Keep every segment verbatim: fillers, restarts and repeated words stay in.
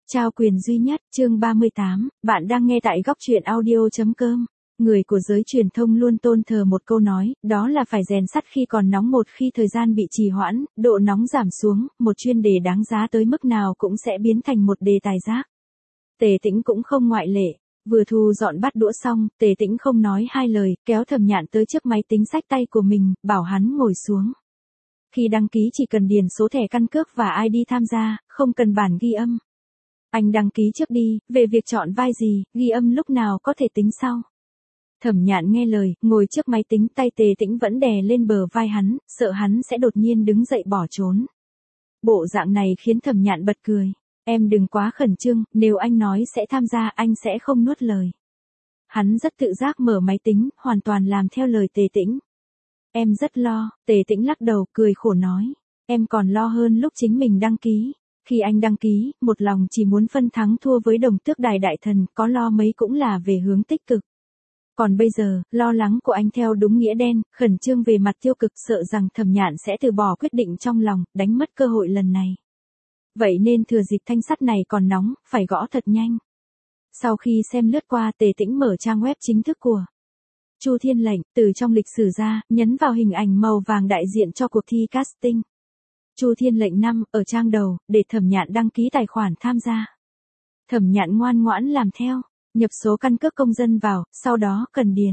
Trao quyền duy nhất, chương ba mươi tám, bạn đang nghe tại góc truyện audio.com. Người của giới truyền thông luôn tôn thờ một câu nói, đó là phải rèn sắt khi còn nóng, một khi thời gian bị trì hoãn, độ nóng giảm xuống, một chuyên đề đáng giá tới mức nào cũng sẽ biến thành một đề tài rác. Tề Tĩnh cũng không ngoại lệ. Vừa thu dọn bát đũa xong, Tề Tĩnh không nói hai lời, kéo Thẩm Nhạn tới trước máy tính xách tay của mình, bảo hắn ngồi xuống. Khi đăng ký chỉ cần điền số thẻ căn cước và i đê tham gia, không cần bản ghi âm. Anh đăng ký trước đi, về việc chọn vai gì, ghi âm lúc nào có thể tính sau. Thẩm Nhạn nghe lời, ngồi trước máy tính, tay Tề Tĩnh vẫn đè lên bờ vai hắn, sợ hắn sẽ đột nhiên đứng dậy bỏ trốn. Bộ dạng này khiến Thẩm Nhạn bật cười. Em đừng quá khẩn trương, nếu anh nói sẽ tham gia anh sẽ không nuốt lời. Hắn rất tự giác mở máy tính, hoàn toàn làm theo lời Tề Tĩnh. Em rất lo, Tề Tĩnh lắc đầu, cười khổ nói. Em còn lo hơn lúc chính mình đăng ký. Khi anh đăng ký, một lòng chỉ muốn phân thắng thua với Đồng Tước Đài đại thần, có lo mấy cũng là về hướng tích cực. Còn bây giờ, lo lắng của anh theo đúng nghĩa đen, khẩn trương về mặt tiêu cực, sợ rằng Thẩm Nhạn sẽ từ bỏ quyết định trong lòng, đánh mất cơ hội lần này. Vậy nên thừa dịp thanh sắt này còn nóng, phải gõ thật nhanh. Sau khi xem lướt qua, Tề Tĩnh mở trang web chính thức của Chu Thiên Lệnh, từ trong lịch sử ra, nhấn vào hình ảnh màu vàng đại diện cho cuộc thi casting. Chu Thiên Lệnh năm, ở trang đầu, để Thẩm Nhạn đăng ký tài khoản tham gia. Thẩm Nhạn ngoan ngoãn làm theo, nhập số căn cước công dân vào, sau đó cần điền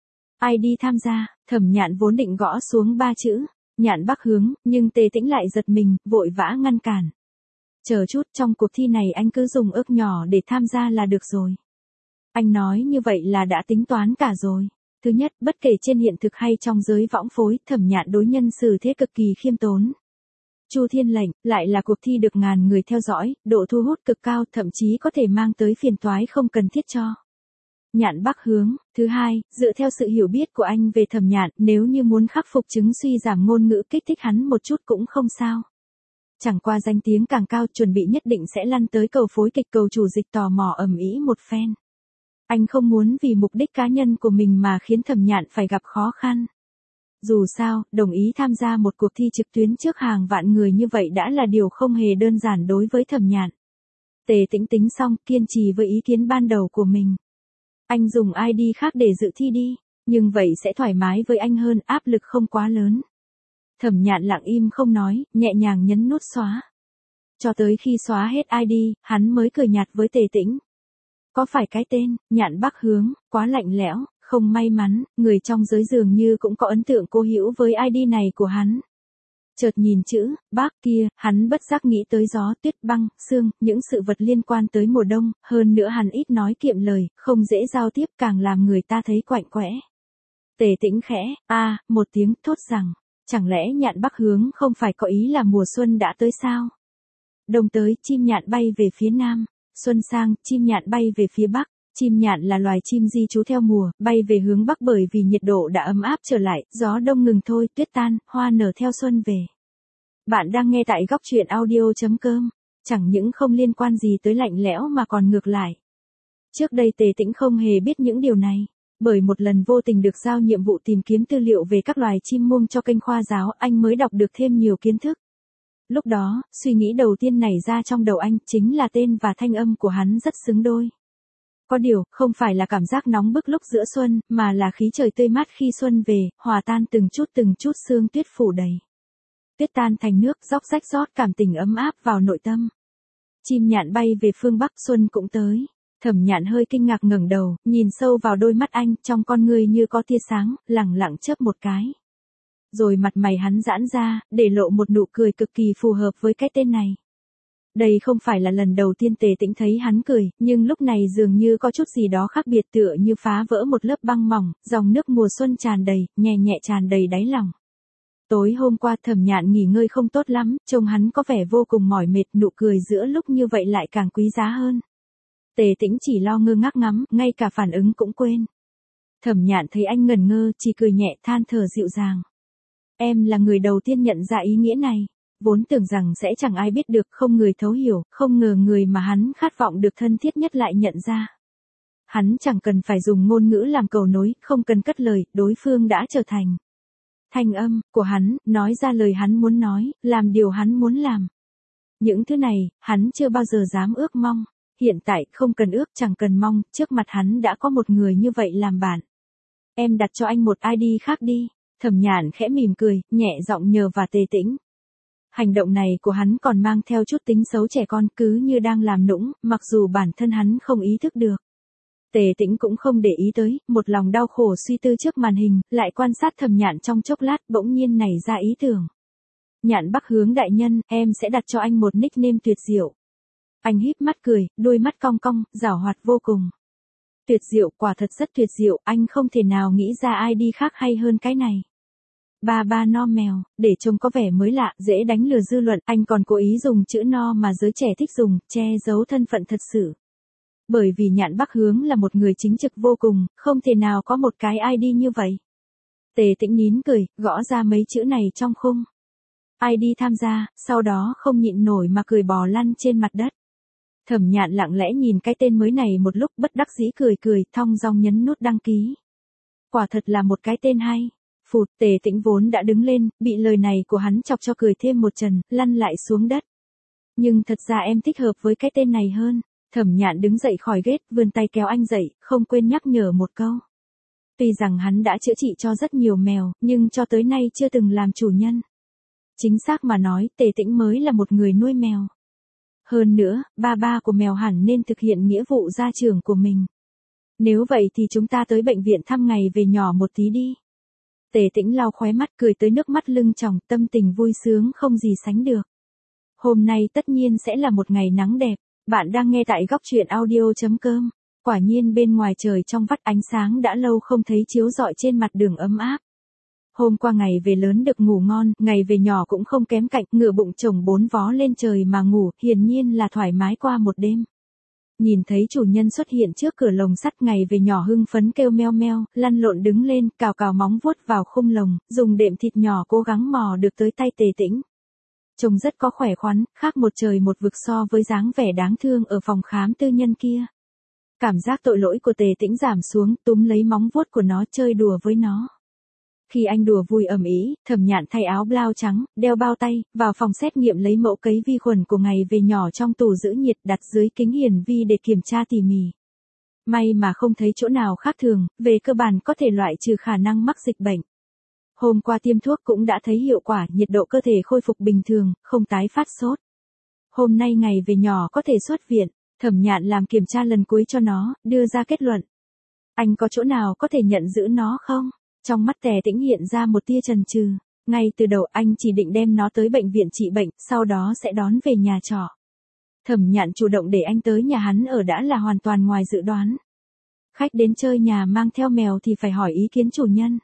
i đê tham gia. Thẩm Nhạn vốn định gõ xuống ba chữ Nhạn Bắc Hướng, nhưng Tề Tĩnh lại giật mình, vội vã ngăn cản. Chờ chút, trong cuộc thi này anh cứ dùng ước nhỏ để tham gia là được rồi. Anh nói như vậy là đã tính toán cả rồi. Thứ nhất, bất kể trên hiện thực hay trong giới võng phối, Thẩm Nhạn đối nhân xử thế cực kỳ khiêm tốn. Chu Thiên Lệnh, lại là cuộc thi được ngàn người theo dõi, độ thu hút cực cao, thậm chí có thể mang tới phiền toái không cần thiết cho Nhạn Bắc Hướng. Thứ hai, dựa theo sự hiểu biết của anh về Thẩm Nhạn, nếu như muốn khắc phục chứng suy giảm ngôn ngữ, kích thích hắn một chút cũng không sao. Chẳng qua danh tiếng càng cao, chuẩn bị nhất định sẽ lăn tới cầu phối kịch, cầu chủ dịch tò mò ầm ĩ một phen. Anh không muốn vì mục đích cá nhân của mình mà khiến Thẩm Nhạn phải gặp khó khăn. Dù sao, đồng ý tham gia một cuộc thi trực tuyến trước hàng vạn người như vậy đã là điều không hề đơn giản đối với Thẩm Nhạn. Tề Tĩnh tính xong, kiên trì với ý kiến ban đầu của mình. Anh dùng i đê khác để dự thi đi, nhưng vậy sẽ thoải mái với anh hơn, áp lực không quá lớn. Thẩm Nhạn lặng im không nói, nhẹ nhàng nhấn nút xóa. Cho tới khi xóa hết i đê, hắn mới cười nhạt với Tề Tĩnh. Có phải cái tên Nhạn Bắc Hướng quá lạnh lẽo, không may mắn, người trong giới dường như cũng có ấn tượng cố hữu với i đê này của hắn. Chợt nhìn chữ Bắc kia, hắn bất giác nghĩ tới gió, tuyết, băng, sương, những sự vật liên quan tới mùa đông, hơn nữa hắn ít nói kiệm lời, không dễ giao tiếp, càng làm người ta thấy quạnh quẽ. Tề Tĩnh khẽ a à, một tiếng, thốt rằng, chẳng lẽ Nhạn Bắc Hướng không phải có ý là mùa xuân đã tới sao? Đông tới, chim nhạn bay về phía nam, xuân sang, chim nhạn bay về phía bắc. Chim nhạn là loài chim di trú theo mùa, bay về hướng bắc bởi vì nhiệt độ đã ấm áp trở lại, gió đông ngừng thôi, tuyết tan, hoa nở theo xuân về. Bạn đang nghe tại góc truyện audio.com, chẳng những không liên quan gì tới lạnh lẽo mà còn ngược lại. Trước đây Tề Tĩnh không hề biết những điều này, bởi một lần vô tình được giao nhiệm vụ tìm kiếm tư liệu về các loài chim muông cho kênh khoa giáo, anh mới đọc được thêm nhiều kiến thức. Lúc đó, suy nghĩ đầu tiên nảy ra trong đầu anh chính là tên và thanh âm của hắn rất xứng đôi. Có điều, không phải là cảm giác nóng bức lúc giữa xuân, mà là khí trời tươi mát khi xuân về, hòa tan từng chút từng chút sương tuyết phủ đầy. Tuyết tan thành nước, róc rách rót cảm tình ấm áp vào nội tâm. Chim nhạn bay về phương Bắc, xuân cũng tới. Thẩm Nhạn hơi kinh ngạc ngẩng đầu, nhìn sâu vào đôi mắt anh, trong con người như có tia sáng, lẳng lặng chớp một cái. Rồi mặt mày hắn giãn ra, để lộ một nụ cười cực kỳ phù hợp với cái tên này. Đây không phải là lần đầu tiên Tề Tĩnh thấy hắn cười, nhưng lúc này dường như có chút gì đó khác biệt, tựa như phá vỡ một lớp băng mỏng, dòng nước mùa xuân tràn đầy, nhẹ nhẹ tràn đầy đáy lòng. Tối hôm qua Thẩm Nhạn nghỉ ngơi không tốt lắm, trông hắn có vẻ vô cùng mỏi mệt, nụ cười giữa lúc như vậy lại càng quý giá hơn. Tề Tĩnh chỉ lo ngơ ngác ngắm, ngay cả phản ứng cũng quên. Thẩm Nhạn thấy anh ngẩn ngơ, chỉ cười nhẹ, than thở dịu dàng. Em là người đầu tiên nhận ra ý nghĩa này. Vốn tưởng rằng sẽ chẳng ai biết được, không người thấu hiểu, không ngờ người mà hắn khát vọng được thân thiết nhất lại nhận ra. Hắn chẳng cần phải dùng ngôn ngữ làm cầu nối, không cần cất lời, đối phương đã trở thành thanh âm của hắn, nói ra lời hắn muốn nói, làm điều hắn muốn làm. Những thứ này, hắn chưa bao giờ dám ước mong. Hiện tại, không cần ước chẳng cần mong, trước mặt hắn đã có một người như vậy làm bạn. Em đặt cho anh một i đê khác đi. Thẩm Nhạn khẽ mỉm cười, nhẹ giọng nhờ và Tề Tĩnh. Hành động này của hắn còn mang theo chút tính xấu trẻ con, cứ như đang làm nũng, mặc dù bản thân hắn không ý thức được. Tề Tĩnh cũng không để ý tới, một lòng đau khổ suy tư trước màn hình, lại quan sát Thẩm Nhạn trong chốc lát, bỗng nhiên nảy ra ý tưởng. Nhạn Bắc Hướng đại nhân, em sẽ đặt cho anh một nickname tuyệt diệu. Anh híp mắt cười, đôi mắt cong cong, giảo hoạt vô cùng. Tuyệt diệu, quả thật rất tuyệt diệu, anh không thể nào nghĩ ra i đê khác hay hơn cái này. Ba ba no mèo, để trông có vẻ mới lạ, dễ đánh lừa dư luận, anh còn cố ý dùng chữ no mà giới trẻ thích dùng, che giấu thân phận thật sự. Bởi vì Nhạn Bắc Hướng là một người chính trực vô cùng, không thể nào có một cái i đê như vậy. Tề Tĩnh nín cười, gõ ra mấy chữ này trong khung. i đê tham gia, sau đó không nhịn nổi mà cười bò lăn trên mặt đất. Thẩm Nhạn lặng lẽ nhìn cái tên mới này một lúc, bất đắc dĩ cười cười, thong dong nhấn nút đăng ký. Quả thật là một cái tên hay. Phụt, Tề Tĩnh vốn đã đứng lên, bị lời này của hắn chọc cho cười thêm một trần, lăn lại xuống đất. Nhưng thật ra em thích hợp với cái tên này hơn. Thẩm Nhạn đứng dậy khỏi ghế, vươn tay kéo anh dậy, không quên nhắc nhở một câu. Tuy rằng hắn đã chữa trị cho rất nhiều mèo, nhưng cho tới nay chưa từng làm chủ nhân. Chính xác mà nói, Tề Tĩnh mới là một người nuôi mèo. Hơn nữa, ba ba của mèo hẳn nên thực hiện nghĩa vụ gia trưởng của mình. Nếu vậy thì chúng ta tới bệnh viện thăm ngày về nhỏ một tí đi. Tề Tĩnh lau khóe mắt, cười tới nước mắt lưng tròng, tâm tình vui sướng không gì sánh được. Hôm nay tất nhiên sẽ là một ngày nắng đẹp. Bạn đang nghe tại góc truyện audio chấm com. Quả nhiên bên ngoài trời trong vắt, ánh sáng đã lâu không thấy chiếu rọi trên mặt đường ấm áp. Hôm qua ngày về lớn được ngủ ngon, ngày về nhỏ cũng không kém cạnh, ngửa bụng chồng bốn vó lên trời mà ngủ, hiển nhiên là thoải mái qua một đêm. Nhìn thấy chủ nhân xuất hiện trước cửa lồng sắt, ngày về nhỏ hưng phấn kêu meo meo, lăn lộn đứng lên, cào cào móng vuốt vào khung lồng, dùng đệm thịt nhỏ cố gắng mò được tới tay Tề Tĩnh. Trông rất có khỏe khoắn, khác một trời một vực so với dáng vẻ đáng thương ở phòng khám tư nhân kia. Cảm giác tội lỗi của Tề Tĩnh giảm xuống, túm lấy móng vuốt của nó chơi đùa với nó. Khi anh đùa vui ầm ĩ, Thẩm Nhạn thay áo blau trắng, đeo bao tay, vào phòng xét nghiệm lấy mẫu cấy vi khuẩn của ngày về nhỏ trong tủ giữ nhiệt, đặt dưới kính hiển vi để kiểm tra tỉ mỉ. May mà không thấy chỗ nào khác thường, về cơ bản có thể loại trừ khả năng mắc dịch bệnh. Hôm qua tiêm thuốc cũng đã thấy hiệu quả, nhiệt độ cơ thể khôi phục bình thường, không tái phát sốt. Hôm nay ngày về nhỏ có thể xuất viện, Thẩm Nhạn làm kiểm tra lần cuối cho nó, đưa ra kết luận. Anh có chỗ nào có thể nhận giữ nó không? Trong mắt Tề Tĩnh hiện ra một tia chần chừ. Ngay từ đầu anh chỉ định đem nó tới bệnh viện trị bệnh, sau đó sẽ đón về nhà trọ. Thẩm Nhạn chủ động để anh tới nhà hắn ở đã là hoàn toàn ngoài dự đoán. Khách đến chơi nhà mang theo mèo thì phải hỏi ý kiến chủ nhân.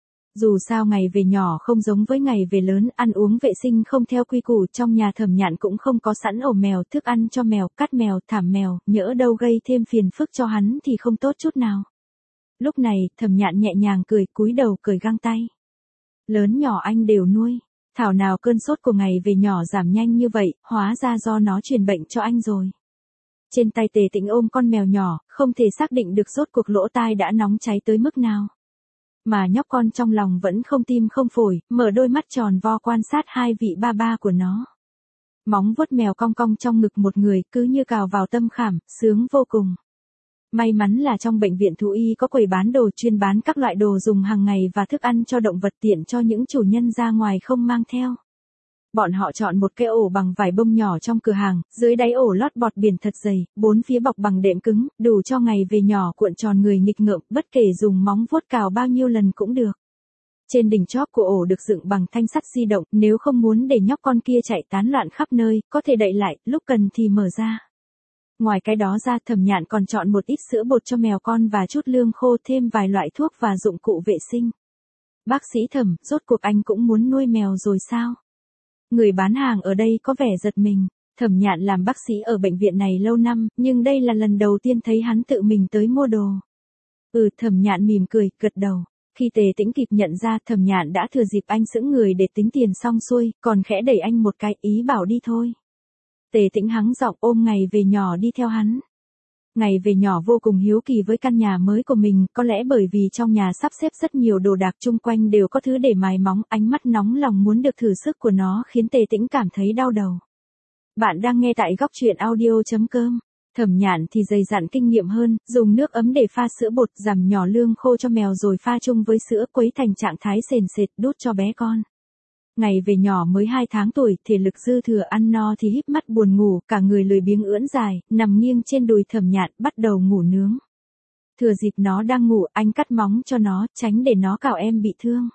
Dù sao ngày về nhỏ không giống với ngày về lớn, ăn uống vệ sinh không theo quy củ, trong nhà Thẩm Nhạn cũng không có sẵn ổ mèo, thức ăn cho mèo, cắt mèo, thảm mèo, nhỡ đâu gây thêm phiền phức cho hắn thì không tốt chút nào. Lúc này, Thẩm Nhạn nhẹ nhàng cười, cúi đầu cởi găng tay. Lớn nhỏ anh đều nuôi, thảo nào cơn sốt của ngày về nhỏ giảm nhanh như vậy, hóa ra do nó truyền bệnh cho anh rồi. Trên tay Tề Tĩnh ôm con mèo nhỏ, không thể xác định được rốt cuộc lỗ tai đã nóng cháy tới mức nào. Mà nhóc con trong lòng vẫn không tim không phổi, mở đôi mắt tròn vo quan sát hai vị ba ba của nó. Móng vuốt mèo cong cong trong ngực một người, cứ như cào vào tâm khảm, sướng vô cùng. May mắn là trong bệnh viện thú y có quầy bán đồ chuyên bán các loại đồ dùng hàng ngày và thức ăn cho động vật, tiện cho những chủ nhân ra ngoài không mang theo. Bọn họ chọn một cái ổ bằng vải bông nhỏ trong cửa hàng, dưới đáy ổ lót bọt biển thật dày, bốn phía bọc bằng đệm cứng, đủ cho ngày về nhỏ cuộn tròn người nghịch ngợm, bất kể dùng móng vuốt cào bao nhiêu lần cũng được. Trên đỉnh chóp của ổ được dựng bằng thanh sắt di động, nếu không muốn để nhóc con kia chạy tán loạn khắp nơi, có thể đậy lại, lúc cần thì mở ra. Ngoài cái đó ra, Thẩm Nhạn còn chọn một ít sữa bột cho mèo con và chút lương khô, thêm vài loại thuốc và dụng cụ vệ sinh. Bác sĩ Thẩm, rốt cuộc anh cũng muốn nuôi mèo rồi sao? Người bán hàng ở đây có vẻ giật mình. Thẩm Nhạn làm bác sĩ ở bệnh viện này lâu năm, nhưng đây là lần đầu tiên thấy hắn tự mình tới mua đồ. Ừ, Thẩm Nhạn mỉm cười, gật đầu. Khi Tề Tĩnh kịp nhận ra, Thẩm Nhạn đã thừa dịp anh sững người để tính tiền xong xuôi, còn khẽ đẩy anh một cái, ý bảo đi thôi. Tề Tĩnh hắng giọng ôm ngày về nhỏ đi theo hắn. Ngày về nhỏ vô cùng hiếu kỳ với căn nhà mới của mình, có lẽ bởi vì trong nhà sắp xếp rất nhiều đồ đạc, chung quanh đều có thứ để mài móng, ánh mắt nóng lòng muốn được thử sức của nó khiến Tề Tĩnh cảm thấy đau đầu. Bạn đang nghe tại góc truyện audio chấm com. Thẩm Nhạn thì dày dặn kinh nghiệm hơn, dùng nước ấm để pha sữa bột, giảm nhỏ lương khô cho mèo rồi pha chung với sữa quấy thành trạng thái sền sệt đút cho bé con. Ngày về nhỏ mới hai tháng tuổi, thể lực dư thừa, ăn no thì híp mắt buồn ngủ, cả người lười biếng ưỡn dài, nằm nghiêng trên đùi Thẩm Nhạn, bắt đầu ngủ nướng. Thừa dịp nó đang ngủ, anh cắt móng cho nó, tránh để nó cào em bị thương.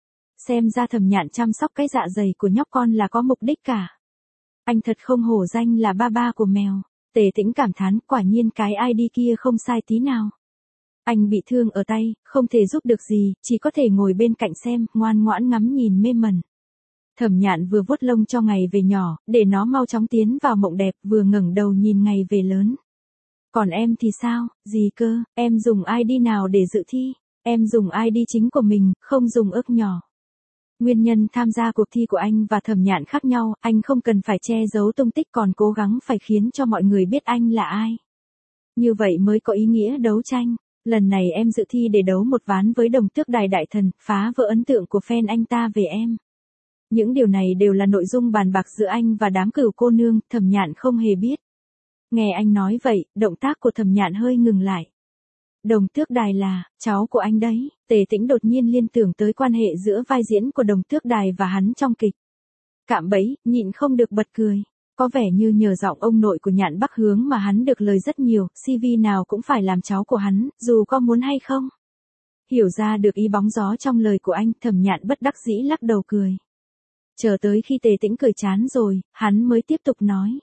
Xem ra Thẩm Nhạn chăm sóc cái dạ dày của nhóc con là có mục đích cả. Anh thật không hổ danh là ba ba của mèo. Tề Tĩnh cảm thán, quả nhiên cái i đê kia không sai tí nào. Anh bị thương ở tay, không thể giúp được gì, chỉ có thể ngồi bên cạnh xem, ngoan ngoãn ngắm nhìn mê mẩn. Thẩm Nhạn vừa vuốt lông cho ngày về nhỏ, để nó mau chóng tiến vào mộng đẹp, vừa ngẩng đầu nhìn ngày về lớn. Còn em thì sao, gì cơ, em dùng i đê nào để dự thi? Em dùng i đê chính của mình, không dùng ức nhỏ. Nguyên nhân tham gia cuộc thi của anh và Thẩm Nhạn khác nhau, anh không cần phải che giấu tung tích còn cố gắng phải khiến cho mọi người biết anh là ai. Như vậy mới có ý nghĩa đấu tranh. Lần này em dự thi để đấu một ván với Đồng Tước Đài Đại Thần, phá vỡ ấn tượng của fan anh ta về em. Những điều này đều là nội dung bàn bạc giữa anh và đám cửu cô nương, Thẩm Nhạn không hề biết. Nghe anh nói vậy, động tác của Thẩm Nhạn hơi ngừng lại. Đồng Tước Đài là, cháu của anh đấy. Tề Tĩnh đột nhiên liên tưởng tới quan hệ giữa vai diễn của Đồng Tước Đài và hắn trong kịch. Cạm bẫy, nhịn không được bật cười. Có vẻ như nhờ giọng ông nội của Nhạn Bắc Hướng mà hắn được lời rất nhiều, xê vê nào cũng phải làm cháu của hắn, dù có muốn hay không. Hiểu ra được ý bóng gió trong lời của anh, Thẩm Nhạn bất đắc dĩ lắc đầu cười. Chờ tới khi Tề Tĩnh cười chán rồi, hắn mới tiếp tục nói.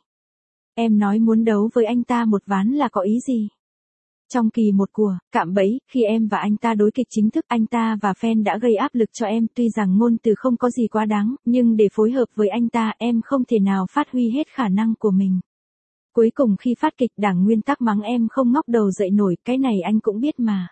Em nói muốn đấu với anh ta một ván là có ý gì? Trong kỳ một của Cạm Bẫy, khi em và anh ta đối kịch chính thức, anh ta và fan đã gây áp lực cho em, tuy rằng ngôn từ không có gì quá đáng, nhưng để phối hợp với anh ta, em không thể nào phát huy hết khả năng của mình. Cuối cùng khi phát kịch, đảng nguyên tắc mắng em không ngóc đầu dậy nổi, cái này anh cũng biết mà.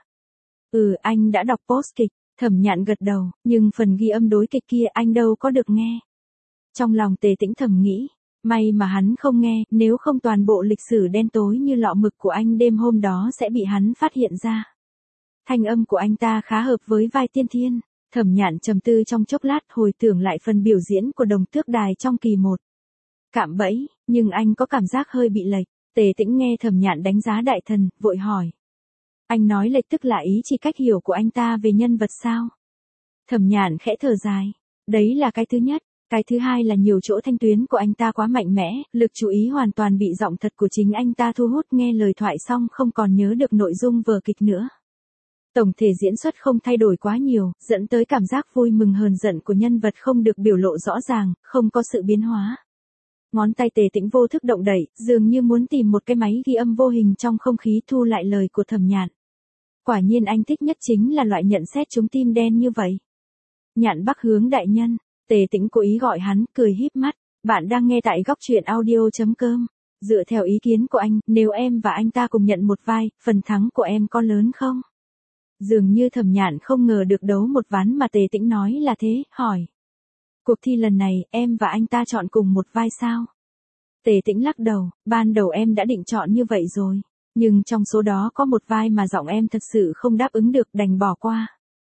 Ừ, anh đã đọc post kịch. Thẩm Nhạn gật đầu, nhưng phần ghi âm đối kịch kia anh đâu có được nghe. Trong lòng Tề Tĩnh thầm nghĩ. May mà hắn không nghe, nếu không toàn bộ lịch sử đen tối như lọ mực của anh đêm hôm đó sẽ bị hắn phát hiện ra. Thanh âm của anh ta khá hợp với vai Tiên Thiên. Thẩm Nhạn trầm tư trong chốc lát, hồi tưởng lại phần biểu diễn của Đồng Tước Đài trong kỳ một. Cạm bẫy, nhưng anh có cảm giác hơi bị lệch. Tề Tĩnh nghe Thẩm Nhạn đánh giá Đại Thần, vội hỏi. Anh nói lệch tức là ý chỉ cách hiểu của anh ta về nhân vật sao? Thẩm Nhạn khẽ thở dài. Đấy là cái thứ nhất. Cái thứ hai là nhiều chỗ thanh tuyến của anh ta quá mạnh mẽ, lực chú ý hoàn toàn bị giọng thật của chính anh ta thu hút, nghe lời thoại xong không còn nhớ được nội dung vở kịch nữa. Tổng thể diễn xuất không thay đổi quá nhiều, dẫn tới cảm giác vui mừng hờn giận của nhân vật không được biểu lộ rõ ràng, không có sự biến hóa. Ngón tay Tề Tĩnh vô thức động đẩy, dường như muốn tìm một cái máy ghi âm vô hình trong không khí thu lại lời của Thẩm Nhạn. Quả nhiên anh thích nhất chính là loại nhận xét trúng tim đen như vậy. Nhạn Bắc Hướng đại nhân. Tề Tĩnh cố ý gọi hắn, cười híp mắt. Bạn đang nghe tại góc truyện audio chấm com. Dựa theo ý kiến của anh, nếu em và anh ta cùng nhận một vai, phần thắng của em có lớn không? Dường như Thẩm Nhạn không ngờ được đấu một ván mà Tề Tĩnh nói là thế, hỏi. Cuộc thi lần này, em và anh ta chọn cùng một vai sao? Tề Tĩnh lắc đầu, ban đầu em đã định chọn như vậy rồi. Nhưng trong số đó có một vai mà giọng em thật sự không đáp ứng được, đành bỏ qua.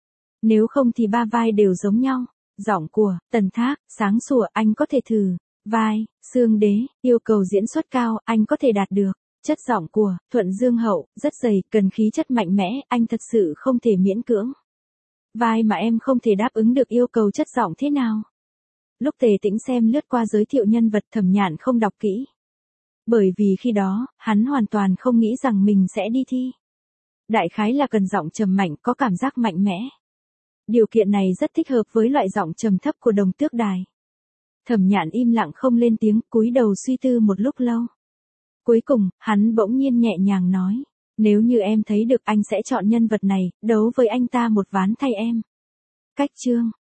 Nếu không thì ba vai đều giống nhau. Giọng của Tần Thác, sáng sủa, anh có thể thử. Vai Sương Đế, yêu cầu diễn xuất cao, anh có thể đạt được. Chất giọng của Thuận Dương Hậu, rất dày, cần khí chất mạnh mẽ, anh thật sự không thể miễn cưỡng. Vai mà em không thể đáp ứng được yêu cầu chất giọng thế nào? Lúc Tề Tĩnh xem lướt qua giới thiệu nhân vật, Thẩm Nhạn không đọc kỹ. Bởi vì khi đó, hắn hoàn toàn không nghĩ rằng mình sẽ đi thi. Đại khái là cần giọng trầm mạnh, có cảm giác mạnh mẽ. Điều kiện này rất thích hợp với loại giọng trầm thấp của Đồng Tước Đài. Thẩm Nhạn im lặng không lên tiếng, cúi đầu suy tư một lúc lâu. Cuối cùng, hắn bỗng nhiên nhẹ nhàng nói. Nếu như em thấy được, anh sẽ chọn nhân vật này, đấu với anh ta một ván thay em. Cách chương.